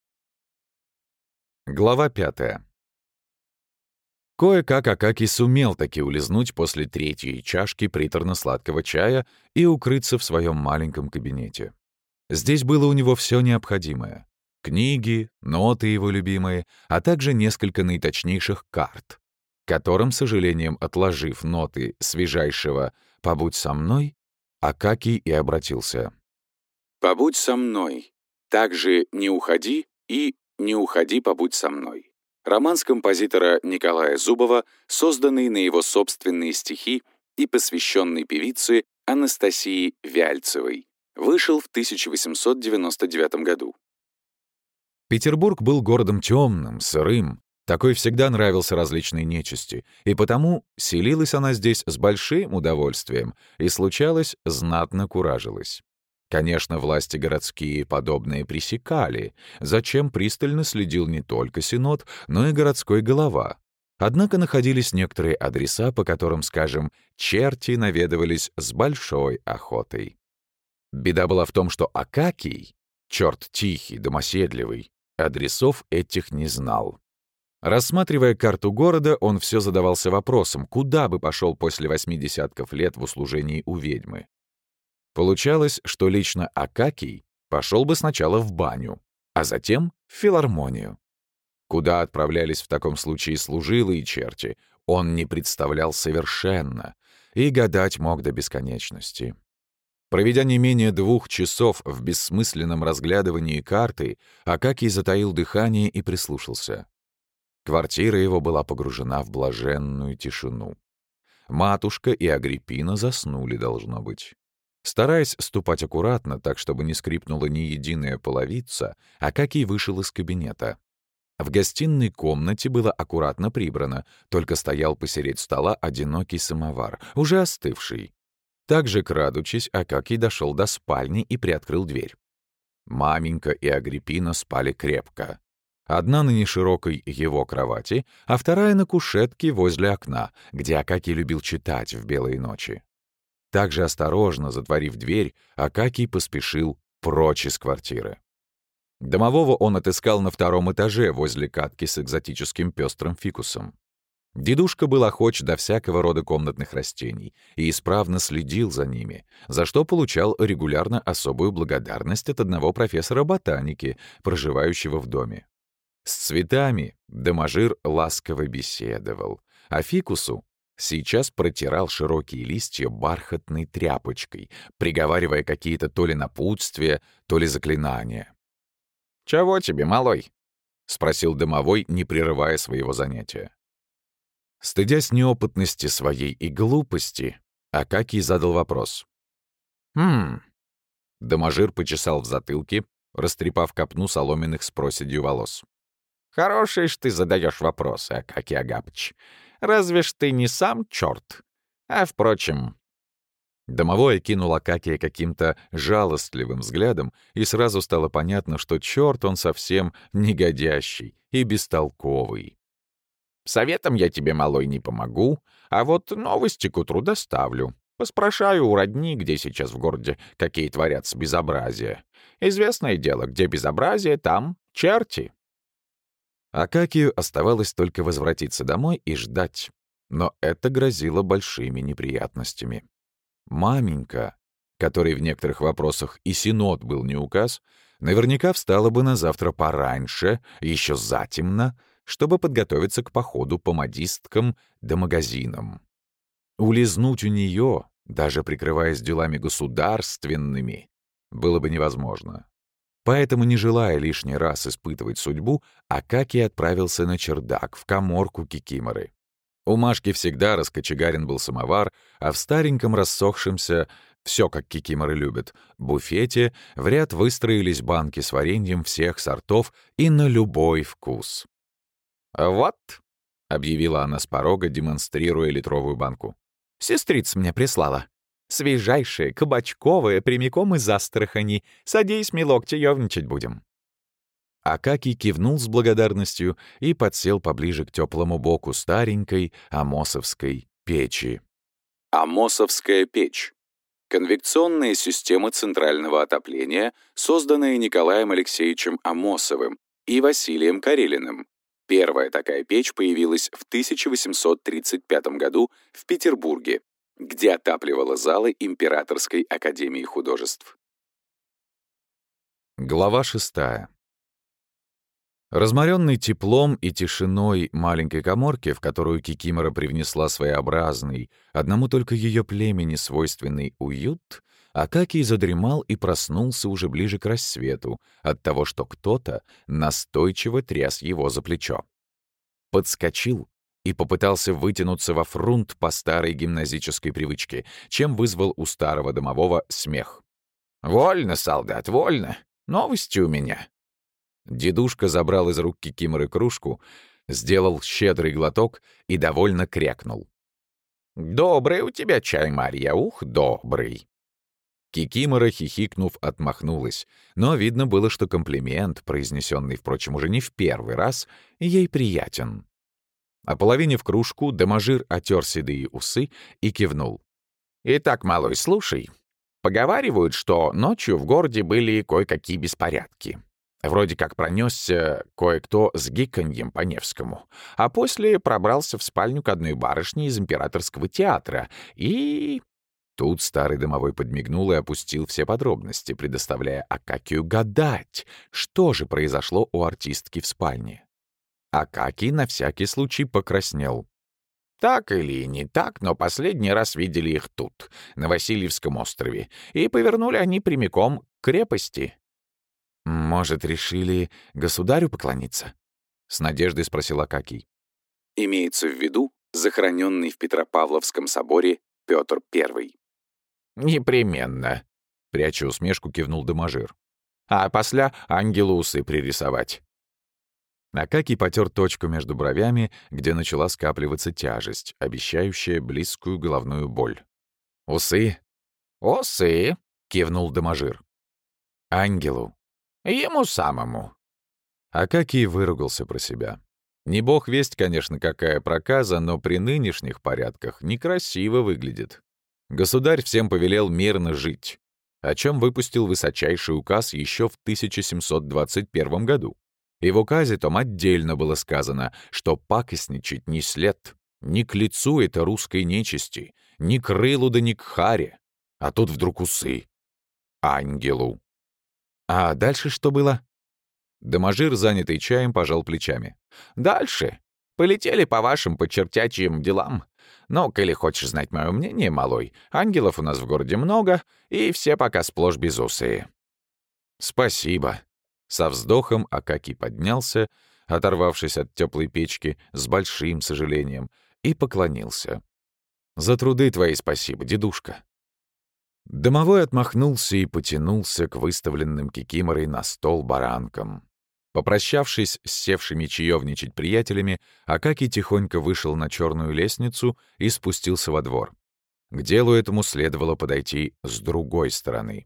S1: Глава 5. Кое-как Акакий сумел таки улизнуть после третьей чашки приторно-сладкого чая и укрыться в своем маленьком кабинете. Здесь было у него все необходимое. Книги, ноты его любимые, а также несколько наиточнейших карт, к которым, с сожалением отложив ноты свежайшего «Побудь со мной», Акакий и обратился. «Побудь со мной. Также не уходи и не уходи, побудь со мной». Романс композитора Николая Зубова, созданный на его собственные стихи и посвященный певице Анастасии Вяльцевой, вышел в 1899 году. Петербург был городом темным, сырым. Такой всегда нравился различной нечисти, и потому селилась она здесь с большим удовольствием и, случалось, знатно куражилась. Конечно, власти городские подобные пресекали, зачем пристально следил не только синод, но и городской голова. Однако находились некоторые адреса, по которым, скажем, черти наведывались с большой охотой. Беда была в том, что Акакий, черт тихий, домоседливый, адресов этих не знал. Рассматривая карту города, он все задавался вопросом, куда бы пошел после 80 лет в услужении у ведьмы. Получалось, что лично Акакий пошел бы сначала в баню, а затем в филармонию. Куда отправлялись в таком случае служилые черти, он не представлял совершенно и гадать мог до бесконечности. Проведя не менее 2 часов в бессмысленном разглядывании карты, Акакий затаил дыхание и прислушался. Квартира его была погружена в блаженную тишину. Матушка и Агриппина заснули, должно быть. Стараясь ступать аккуратно, так чтобы не скрипнула ни единая половица, Акакий вышел из кабинета. В гостиной комнате было аккуратно прибрано, только стоял посередь стола одинокий самовар, уже остывший. Также, крадучись, Акакий дошел до спальни и приоткрыл дверь. Маменька и Агриппина спали крепко. Одна на неширокой его кровати, а вторая на кушетке возле окна, где Акакий любил читать в белые ночи. Также осторожно затворив дверь, Акакий поспешил прочь из квартиры. Домового он отыскал на 2-м этаже возле катки с экзотическим пестрым фикусом. Дедушка был охоч до всякого рода комнатных растений и исправно следил за ними, за что получал регулярно особую благодарность от одного профессора ботаники, проживающего в доме. С цветами доможир ласково беседовал, а фикусу сейчас протирал широкие листья бархатной тряпочкой, приговаривая какие-то то ли напутствия, то ли заклинания. «Чего тебе, малой?» — спросил домовой, не прерывая своего занятия. Стыдясь неопытности своей и глупости, Акакий задал вопрос. Доможир почесал в затылке, растрепав копну соломенных с проседью волос. «Хорошие ж ты задаешь вопросы, Акакий Агапыч. Разве ж ты не сам черт? А, впрочем...» Домовой окинул Акакия каким-то жалостливым взглядом, и сразу стало понятно, что черт он совсем негодящий и бестолковый. «Советом я тебе, малой, не помогу, а вот новости к утру доставлю. Поспрашаю у родни, где сейчас в городе какие творятся безобразия. Известное дело, где безобразие, там черти». Акакию оставалось только возвратиться домой и ждать, но это грозило большими неприятностями. Маменька, которой в некоторых вопросах и синод был не указ, наверняка встала бы на завтра пораньше, еще затемно, чтобы подготовиться к походу по модисткам да магазинам. Улизнуть у нее, даже прикрываясь делами государственными, было бы невозможно. Поэтому, не желая лишний раз испытывать судьбу, Акакий отправился на чердак, в каморку кикиморы. У Машки всегда раскочегарен был самовар, а в стареньком рассохшемся, все как кикиморы любят, буфете в ряд выстроились банки с вареньем всех сортов и на любой вкус. «Вот», — объявила она с порога, демонстрируя литровую банку, — «сестрица мне прислала. Свежайшая, кабачковая, прямиком из Астрахани. Садись, милок, чаевничать будем». Акакий кивнул с благодарностью и подсел поближе к теплому боку старенькой амосовской печи. Амосовская печь. Конвекционная система центрального отопления, созданная Николаем Алексеевичем Амосовым и Василием Карелиным. Первая такая печь появилась в 1835 году в Петербурге, где отапливала залы Императорской академии художеств. Глава 6. Разморенный теплом и тишиной маленькой каморки, в которую кикимора привнесла своеобразный, одному только ее племени свойственный уют, Акакий задремал и проснулся уже ближе к рассвету от того, что кто-то настойчиво тряс его за плечо. Подскочил и попытался вытянуться во фрунт по старой гимназической привычке, чем вызвал у старого домового смех. «Вольно, солдат, вольно. Новости у меня». Дедушка забрал из рук кикиморы кружку, сделал щедрый глоток и довольно крякнул. «Добрый у тебя чай, Марья, ух, добрый!» Кикимора, хихикнув, отмахнулась, но видно было, что комплимент, произнесенный, впрочем, уже не в первый раз, ей приятен. Ополовинив кружку, доможир отер седые усы и кивнул. «Итак, малой, слушай. Поговаривают, что ночью в городе были кое-какие беспорядки. Вроде как пронесся кое-кто с гиканьем по Невскому, а после пробрался в спальню к одной барышне из императорского театра и...» Тут старый домовой подмигнул и опустил все подробности, предоставляя Акакию гадать, что же произошло у артистки в спальне. Акакий на всякий случай покраснел. Так или не так, но последний раз видели их тут, на Васильевском острове, и повернули они прямиком к крепости. «Может, решили государю поклониться?» — с надеждой спросил Акакий. Имеется в виду захороненный в Петропавловском соборе Петр I. «Непременно», — пряча усмешку, кивнул доможир. «А после ангелу усы пририсовать». Акакий потер точку между бровями, где начала скапливаться тяжесть, обещающая близкую головную боль. «Усы?» «Усы», — кивнул доможир. «Ангелу?» «Ему самому». Акакий выругался про себя. Не бог весть, конечно, какая проказа, но при нынешних порядках некрасиво выглядит. Государь всем повелел мирно жить, о чем выпустил высочайший указ еще в 1721 году. И в указе том отдельно было сказано, что пакостничать не след, Не к лицу это русской нечисти, ни к рылу да ни к харе. А тут вдруг усы. Ангелу. А дальше что было? Доможир, занятый чаем, пожал плечами. Дальше. Полетели по вашим почертячьим делам. Но, коли хочешь знать мое мнение, малой, ангелов у нас в городе много, и все пока сплошь безусые. Спасибо. Со вздохом Акакий поднялся, оторвавшись от теплой печки, с большим сожалением, и поклонился. «За труды твои спасибо, дедушка». Домовой отмахнулся и потянулся к выставленным кикиморой на стол баранкам. Попрощавшись с севшими чаевничать приятелями, Акакий тихонько вышел на черную лестницу и спустился во двор. К делу этому следовало подойти с другой стороны.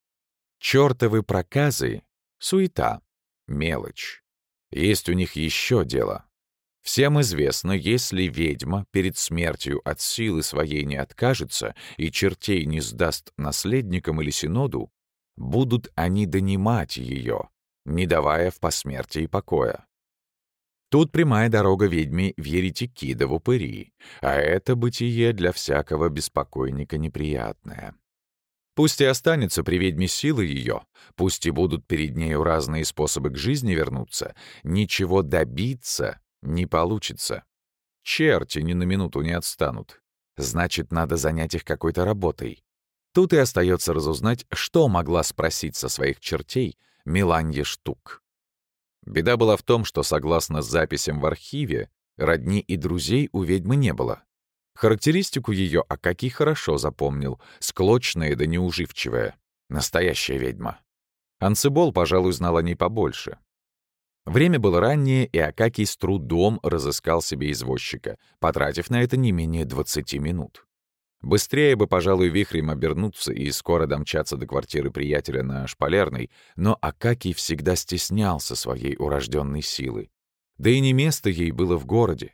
S1: Чёртовы проказы — суета, мелочь. Есть у них еще дело. Всем известно, если ведьма перед смертью от силы своей не откажется и чертей не сдаст наследникам или синоду, будут они донимать ее, не давая в посмертии покоя. Тут прямая дорога ведьме в еретики да в упыри, а это бытие для всякого беспокойника неприятное. Пусть и останется при ведьме силы ее, пусть и будут перед нею разные способы к жизни вернуться, ничего добиться не получится. Черти ни на минуту не отстанут. Значит, надо занять их какой-то работой. Тут и остается разузнать, что могла спросить со своих чертей Меланья Штук. Беда была в том, что, согласно записям в архиве, родни и друзей у ведьмы не было. Характеристику ее Акакий хорошо запомнил, склочная да неуживчивая. Настоящая ведьма. Анцибол, пожалуй, знал о ней побольше. Время было раннее, и Акакий с трудом разыскал себе извозчика, потратив на это не менее 20 минут. Быстрее бы, пожалуй, вихрем обернуться и скоро домчаться до квартиры приятеля на Шпалерной, но Акакий всегда стеснялся своей урожденной силы. Да и не место ей было в городе.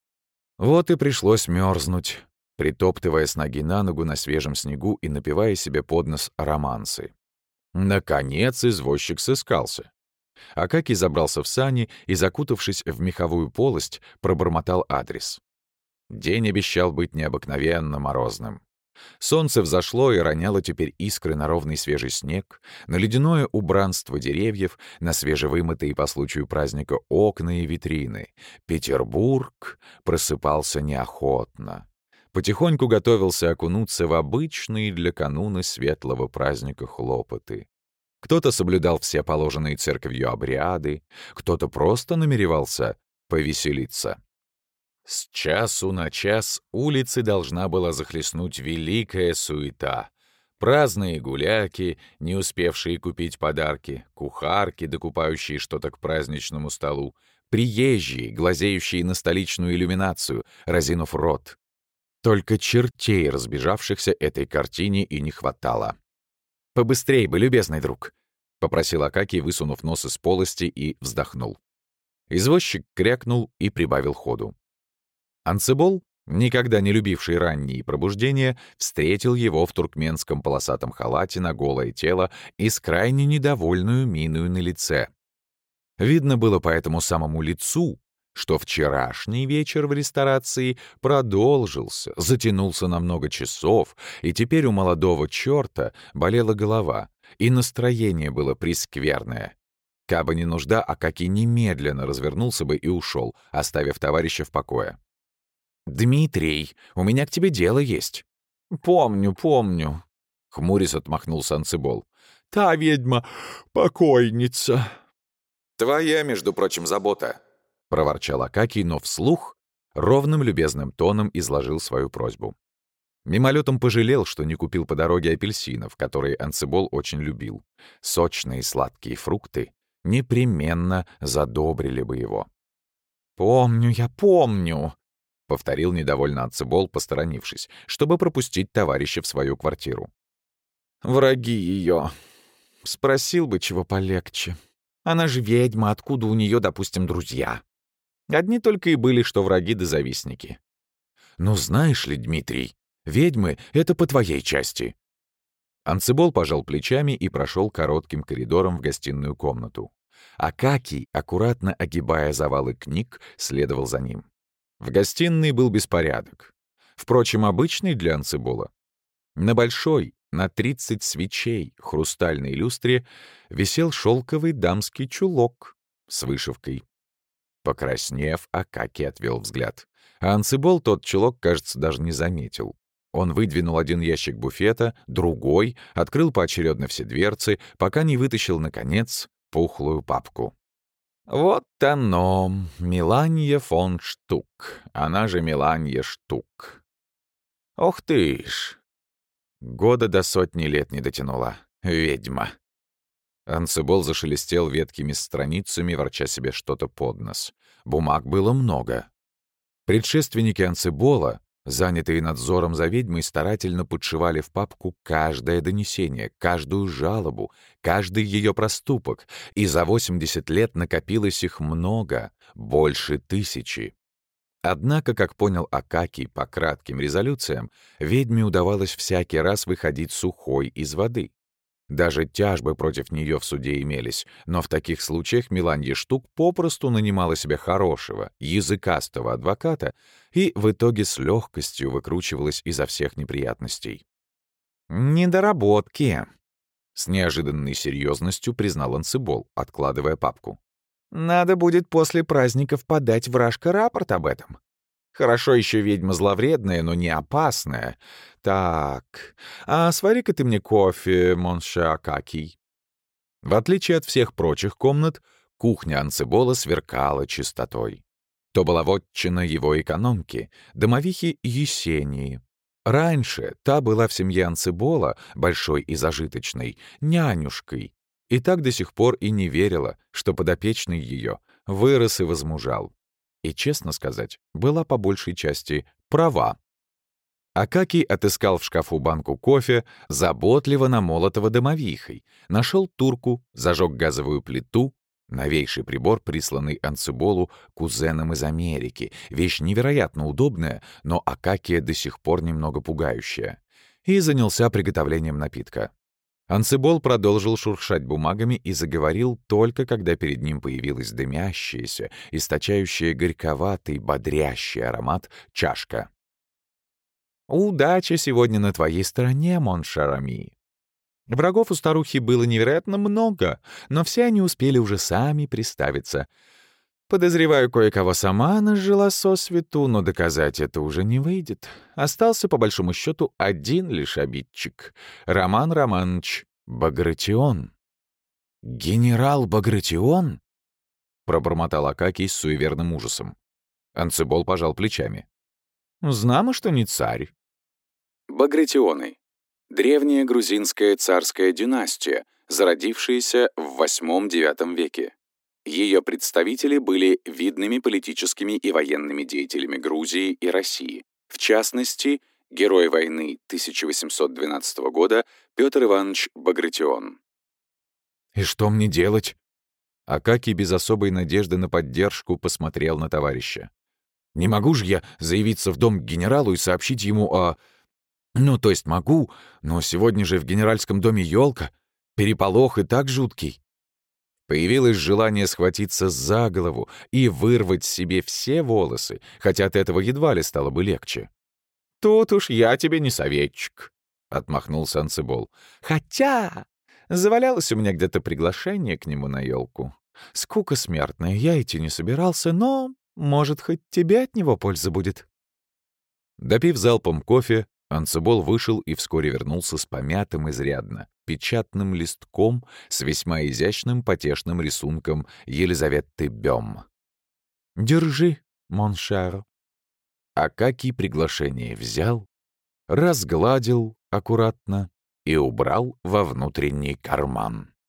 S1: Вот и пришлось мерзнуть, притоптывая с ноги на ногу на свежем снегу и напевая себе под нос романсы. Наконец извозчик сыскался. Акакий забрался в сани и, закутавшись в меховую полость, пробормотал адрес. День обещал быть необыкновенно морозным. Солнце взошло и роняло теперь искры на ровный свежий снег, на ледяное убранство деревьев, на свежевымытые по случаю праздника окна и витрины. Петербург просыпался неохотно. Потихоньку готовился окунуться в обычные для кануна светлого праздника хлопоты. Кто-то соблюдал все положенные церковью обряды, кто-то просто намеревался повеселиться. С часу на час улицы должна была захлестнуть великая суета. Праздные гуляки, не успевшие купить подарки, кухарки, докупающие что-то к праздничному столу, приезжие, глазеющие на столичную иллюминацию, разинув рот. Только чертей, разбежавшихся этой картине, и не хватало. «Побыстрей бы, любезный друг», — попросил Акакий, высунув нос из полости, и вздохнул. Извозчик крякнул и прибавил ходу. Анцибол, никогда не любивший ранние пробуждения, встретил его в туркменском полосатом халате на голое тело и с крайне недовольную миною на лице. Видно было по этому самому лицу, что вчерашний вечер в ресторации продолжился, затянулся на много часов, и теперь у молодого черта болела голова, и настроение было прескверное. Кабы не нужда, Акакий немедленно развернулся бы и ушел, оставив товарища в покое. «Дмитрий, у меня к тебе дело есть». «Помню, помню», — хмурясь отмахнулся Анцибол. «Та ведьма — покойница». «Твоя, между прочим, забота», — проворчал Акакий, но вслух ровным любезным тоном изложил свою просьбу. Мимолетом пожалел, что не купил по дороге апельсинов, которые Анцибол очень любил. Сочные сладкие фрукты непременно задобрили бы его. «Помню, я помню», — повторил недовольно Анцибол, посторонившись, чтобы пропустить товарища в свою квартиру. «Враги ее. Спросил бы, чего полегче. Она же ведьма, откуда у нее, допустим, друзья? Одни только и были, что враги да завистники. Ну, знаешь ли, Дмитрий, ведьмы — это по твоей части». Анцибол пожал плечами и прошел коротким коридором в гостиную комнату. Акакий, аккуратно огибая завалы книг, следовал за ним. В гостиной был беспорядок. Впрочем, обычный для Анцибола. На большой, на 30 свечей, хрустальной люстре висел шелковый дамский чулок с вышивкой. Покраснев, Акакий отвел взгляд. А Анцибол тот чулок, кажется, даже не заметил. Он выдвинул один ящик буфета, другой, открыл поочередно все дверцы, пока не вытащил, наконец, пухлую папку. Вот оно, Меланья фон Штук, она же Меланья Штук. Ох ты ж! Года до 100 лет не дотянула. Ведьма. Анцибол зашелестел веткими страницами, ворча себе что-то под нос. Бумаг было много. Предшественники Анцибола, занятые надзором за ведьмой, старательно подшивали в папку каждое донесение, каждую жалобу, каждый ее проступок, и за 80 лет накопилось их много, больше 1000. Однако, как понял Акакий по кратким резолюциям, ведьме удавалось всякий раз выходить сухой из воды. Даже тяжбы против нее в суде имелись, но в таких случаях Меланья Штук попросту нанимала себе хорошего, языкастого адвоката и в итоге с легкостью выкручивалась изо всех неприятностей. «Недоработки», — с неожиданной серьезностью признал Анцибол, откладывая папку. «Надо будет после праздников подать в Рашка рапорт об этом. Хорошо еще ведьма зловредная, но не опасная. Так, а свари-ка ты мне кофе, монше Акакий». В отличие от всех прочих комнат, кухня Анцибола сверкала чистотой. То была вотчина его экономки, домовихи Есении. Раньше та была в семье Анцибола, большой и зажиточной, нянюшкой, и так до сих пор и не верила, что подопечный ее вырос и возмужал. И, честно сказать, была по большей части права. Акакий отыскал в шкафу банку кофе, заботливо намолотого домовихой, нашел турку, зажег газовую плиту, новейший прибор, присланный Анциболу кузеном из Америки, вещь невероятно удобная, но Акакия до сих пор немного пугающая, и занялся приготовлением напитка. Анцибол продолжил шуршать бумагами и заговорил только когда перед ним появилась дымящаяся, источающая горьковатый, бодрящий аромат чашка. «Удача сегодня на твоей стороне, мон Шарами». Врагов у старухи было невероятно много, но все они успели уже сами приставиться. Подозреваю, кое-кого сама она сжила сосвету, но доказать это уже не выйдет. Остался, по большому счету, один лишь обидчик — Роман Романович Багратион. «Генерал Багратион?» — пробормотал Акакий с суеверным ужасом. Анцибол пожал плечами. «Знамо, что не царь».
S3: Багратионы. Древняя грузинская царская династия, зародившаяся в VIII-IX веке. Ее представители были видными политическими и военными деятелями Грузии и России. В частности, герой войны 1812 года Петр Иванович Багратион.
S1: «И что мне делать?» Акакий без особой надежды на поддержку посмотрел на товарища. «Не могу же я заявиться в дом к генералу и сообщить ему о... Ну, то есть могу, но сегодня же в генеральском доме елка, переполох и так жуткий». Появилось желание схватиться за голову и вырвать себе все волосы, хотя от этого едва ли стало бы легче. «Тут уж я тебе не советчик», — отмахнулся Анцибол. «Хотя завалялось у меня где-то приглашение к нему на елку. Скука смертная, я идти не собирался, но, может, хоть тебе от него польза будет». Допив залпом кофе, Анцибол вышел и вскоре вернулся с помятым изрядно печатным листком с весьма изящным потешным рисунком Елизаветы Бём. «Держи, моншер». Акакий приглашение взял, разгладил аккуратно и убрал во внутренний карман.